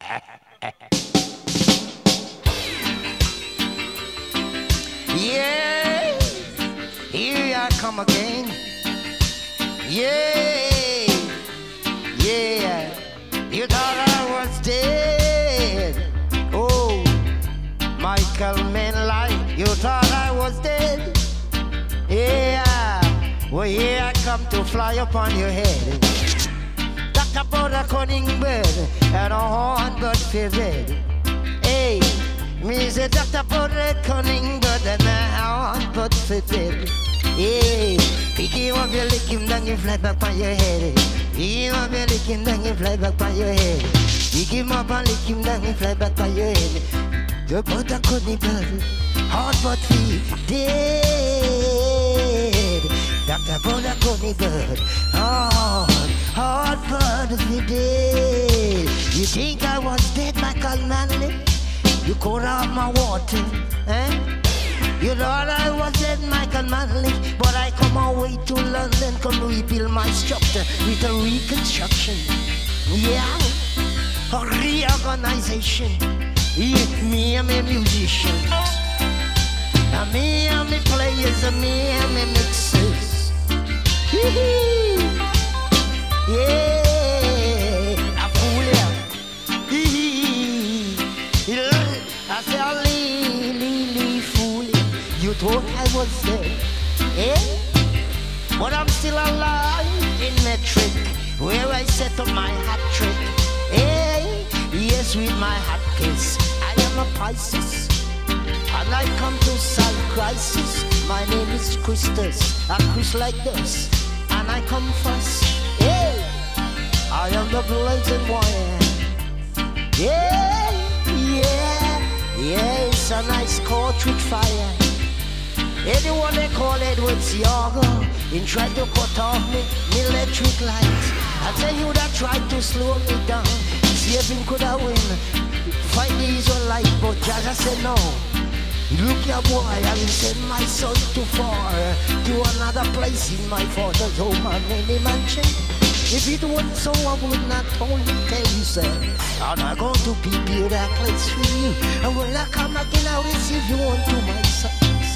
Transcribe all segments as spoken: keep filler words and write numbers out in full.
Yeah, here I come again. Yeah, yeah, you thought I was dead. Oh, Michael Manley, you thought I was dead. Yeah, well here I come to fly upon your head. Talk about a cunning bird and a horn but feathered. Hey, me say talk about a cunning bird and a horn but feathered. Hey, pick him up, you lick him down, you fly back on your head. Pick him up, you lick him down, you fly back on your head. Pick him up and lick him down, you fly back on your head. You put a cunning bird, hard but feathered. Doctor put a cunning bird, hard, hard but feathered. You think I was dead, Michael Manley? You cut out my water, eh? You thought I was dead, Michael Manley, but I come away to London, come rebuild my structure with a reconstruction. Yeah, a reorganization. It me and me musicians, and me and me players, and me and me mixers. Yeah, I fool ya. I say I leave, leave, leave, fool ya. You thought I was dead, eh? But I'm still alive in metric, where I set up my hat trick. Hey, yes, with my hat case, I am a Pisces, and I come to solve crisis. My name is Christus, a Chris like this, and I come first. Hey, I am the blazing one. Yeah, yeah, yeah, it's a nice court with fire. Anyone they call Edward Siago, and try to cut off me, me electric light. I tell you that tried to slow me down. See if him could have win. Fight the Israelite, but Jaja said no. Look ya boy, I will send my son too far, to another place in my father's home and many mansion. If it wasn't so, I would not only tell you, sir. And I'm going to prepare that place for you. And when I come again, I'll receive you unto my son.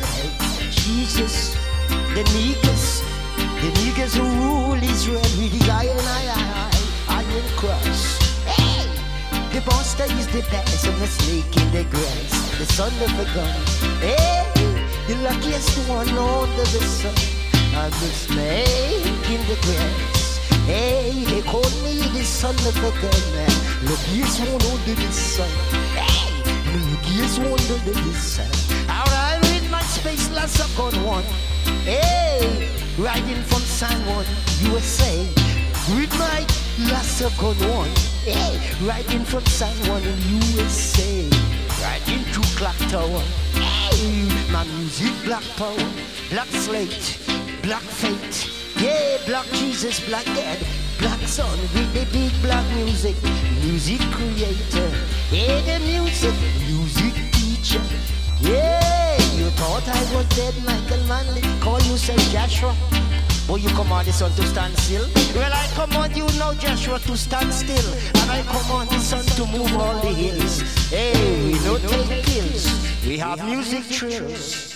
Jesus, the niggas, the niggas who rule Israel with the iron, iron, iron cross. Hey, the monster is the best and the snake in the grass, the son of a gun. Hey, the luckiest one under the sun, and the snake in the grass. Hey, they call me the son of a gun. Luckiest one under the sun. Hey, the luckiest one under the sun. Alright. Space lots of gun one. Hey, riding from San Juan, U S A. With my lots of gun one. Hey, riding from San Juan in U S A. Riding to Clock Tower. Hey, my music black power, black slate, black fate. Yeah, black Jesus, black dad, black son with the big black music. Music creator. Yeah, the music, music teacher. Yeah, you thought I was dead, Michael Manley. Call you say Joshua, but you command the sun to stand still. Well, I command you now, Joshua, to stand still, and I command the sun to move all the hills. Hey, we don't take pills, we have music trills.